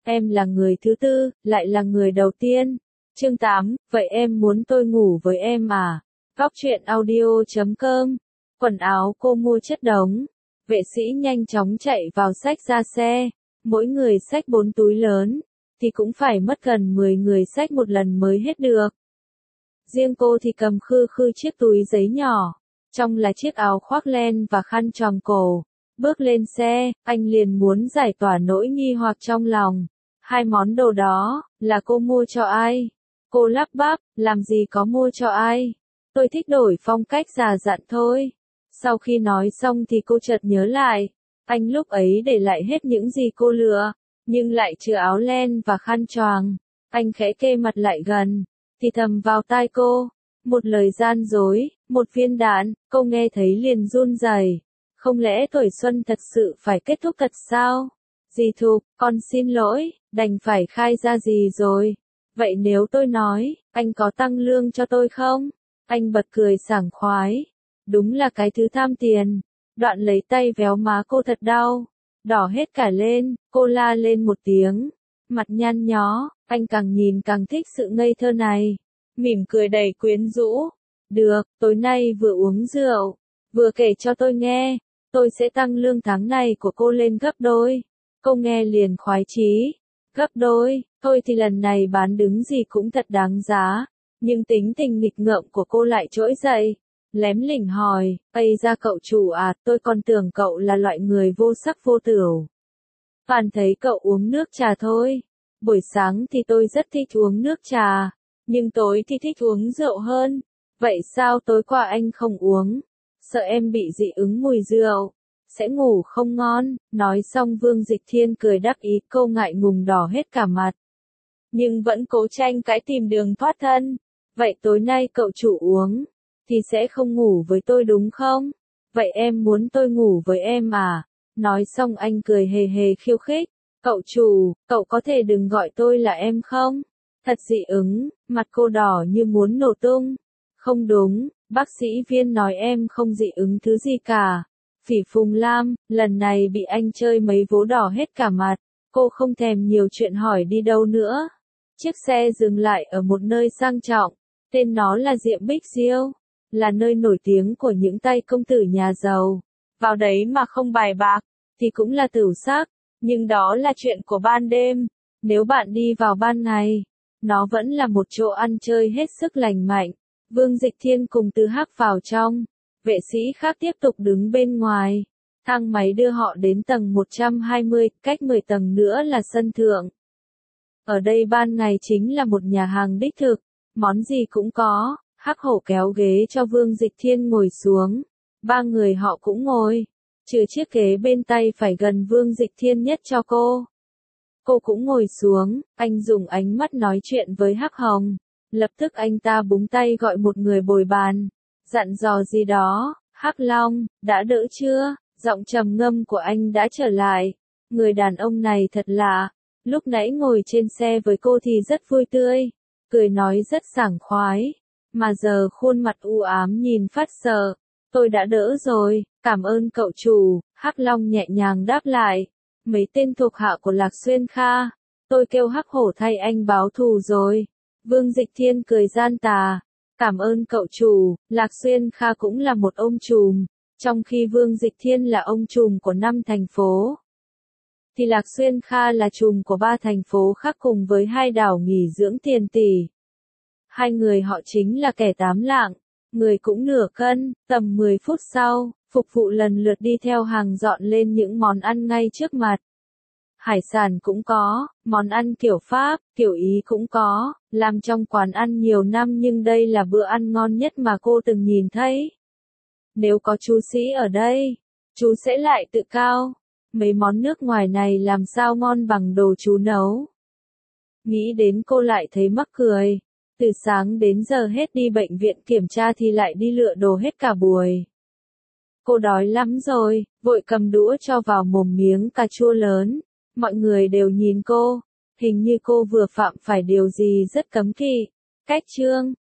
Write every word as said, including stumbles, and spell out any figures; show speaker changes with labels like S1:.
S1: Em là người thứ tư, lại là người đầu tiên. Chương tám, vậy em muốn tôi ngủ với em à? Góc truyện audio chấm com. Quần áo cô mua chất đống. Vệ sĩ nhanh chóng chạy vào xách ra xe. Mỗi người xách bốn túi lớn, thì cũng phải mất gần mười người xách một lần mới hết được. Riêng cô thì cầm khư khư chiếc túi giấy nhỏ, trong là chiếc áo khoác len và khăn tròn cổ. Bước lên xe, anh liền muốn giải tỏa nỗi nghi hoặc trong lòng. Hai món đồ đó, là cô mua cho ai? Cô lắp bắp, làm gì có mua cho ai? Tôi thích đổi phong cách già dặn thôi. Sau khi nói xong thì cô chợt nhớ lại, anh lúc ấy để lại hết những gì cô lựa, nhưng lại chưa áo len và khăn choàng. Anh khẽ kê mặt lại gần, thì thầm vào tai cô, một lời gian dối, một viên đạn, cô nghe thấy liền run rẩy. Không lẽ tuổi xuân thật sự phải kết thúc thật sao? Dì Thục, con xin lỗi, đành phải khai ra gì rồi. Vậy nếu tôi nói, anh có tăng lương cho tôi không? Anh bật cười sảng khoái. Đúng là cái thứ tham tiền. Đoạn lấy tay véo má cô thật đau. Đỏ hết cả lên, cô la lên một tiếng. Mặt nhăn nhó, anh càng nhìn càng thích sự ngây thơ này. Mỉm cười đầy quyến rũ. Được, tối nay vừa uống rượu, vừa kể cho tôi nghe. Tôi sẽ tăng lương tháng này của cô lên gấp đôi. Cô nghe liền khoái chí. Gấp đôi, thôi thì lần này bán đứng gì cũng thật đáng giá. Nhưng tính tình nghịch ngợm của cô lại trỗi dậy. Lém lỉnh hỏi, ây ra cậu chủ à, tôi còn tưởng cậu là loại người vô sắc vô tửu. Toàn thấy cậu uống nước trà thôi. Buổi sáng thì tôi rất thích uống nước trà, nhưng tối thì thích uống rượu hơn. Vậy sao tối qua anh không uống? Sợ em bị dị ứng mùi rượu, sẽ ngủ không ngon. Nói xong Vương Dịch Thiên cười đắc ý, cô ngại ngùng đỏ hết cả mặt. Nhưng vẫn cố tranh cãi tìm đường thoát thân. Vậy tối nay cậu chủ uống, thì sẽ không ngủ với tôi đúng không? Vậy em muốn tôi ngủ với em à? Nói xong anh cười hề hề khiêu khích. Cậu chủ, cậu có thể đừng gọi tôi là em không? Thật dị ứng, mặt cô đỏ như muốn nổ tung. Không đúng, bác sĩ Viên nói em không dị ứng thứ gì cả. Phỉ Phùng Lam, lần này bị anh chơi mấy vố đỏ hết cả mặt. Cô không thèm nhiều chuyện hỏi đi đâu nữa. Chiếc xe dừng lại ở một nơi sang trọng. Tên nó là Diệm Bích Diêu, là nơi nổi tiếng của những tay công tử nhà giàu. Vào đấy mà không bài bạc, thì cũng là tửu sắc. Nhưng đó là chuyện của ban đêm. Nếu bạn đi vào ban ngày, nó vẫn là một chỗ ăn chơi hết sức lành mạnh. Vương Dịch Thiên cùng Từ Hắc vào trong. Vệ sĩ khác tiếp tục đứng bên ngoài. Thang máy đưa họ đến tầng một trăm hai mươi, cách mười tầng nữa là sân thượng. Ở đây ban ngày chính là một nhà hàng đích thực, món gì cũng có. Hắc Hổ kéo ghế cho Vương Dịch Thiên ngồi xuống. Ba người họ cũng ngồi, trừ chiếc ghế bên tay phải gần Vương Dịch Thiên nhất cho cô. Cô cũng ngồi xuống, anh dùng ánh mắt nói chuyện với Hắc Hồng. Lập tức anh ta búng tay gọi một người bồi bàn, dặn dò gì đó. Hắc Long, đã đỡ chưa? Giọng trầm ngâm của anh đã trở lại. Người đàn ông này thật lạ, lúc nãy ngồi trên xe với cô thì rất vui tươi, cười nói rất sảng khoái, mà giờ khuôn mặt u ám nhìn phát sợ. Tôi đã đỡ rồi, cảm ơn cậu chủ. Hắc Long nhẹ nhàng đáp lại. Mấy tên thuộc hạ của Lạc Xuyên Kha, tôi kêu Hắc Hổ thay anh báo thù rồi. Vương Dịch Thiên cười gian tà. Cảm ơn cậu chủ. Lạc Xuyên Kha cũng là một ông trùm, trong khi Vương Dịch Thiên là ông trùm của năm thành phố, thì Lạc Xuyên Kha là trùm của ba thành phố khác cùng với hai đảo nghỉ dưỡng tiền tỷ. Hai người họ chính là kẻ tám lạng, người cũng nửa cân. Tầm mười phút sau, phục vụ lần lượt đi theo hàng dọn lên những món ăn ngay trước mặt. Hải sản cũng có, món ăn kiểu Pháp, kiểu Ý cũng có. Làm trong quán ăn nhiều năm nhưng đây là bữa ăn ngon nhất mà cô từng nhìn thấy. Nếu có chú sĩ ở đây, chú sẽ lại tự cao. Mấy món nước ngoài này làm sao ngon bằng đồ chú nấu. Nghĩ đến cô lại thấy mắc cười. Từ sáng đến giờ hết đi bệnh viện kiểm tra thì lại đi lựa đồ hết cả buổi. Cô đói lắm rồi, vội cầm đũa cho vào mồm miếng cà chua lớn. Mọi người đều nhìn cô, hình như cô vừa phạm phải điều gì rất cấm kỵ. Cách chương,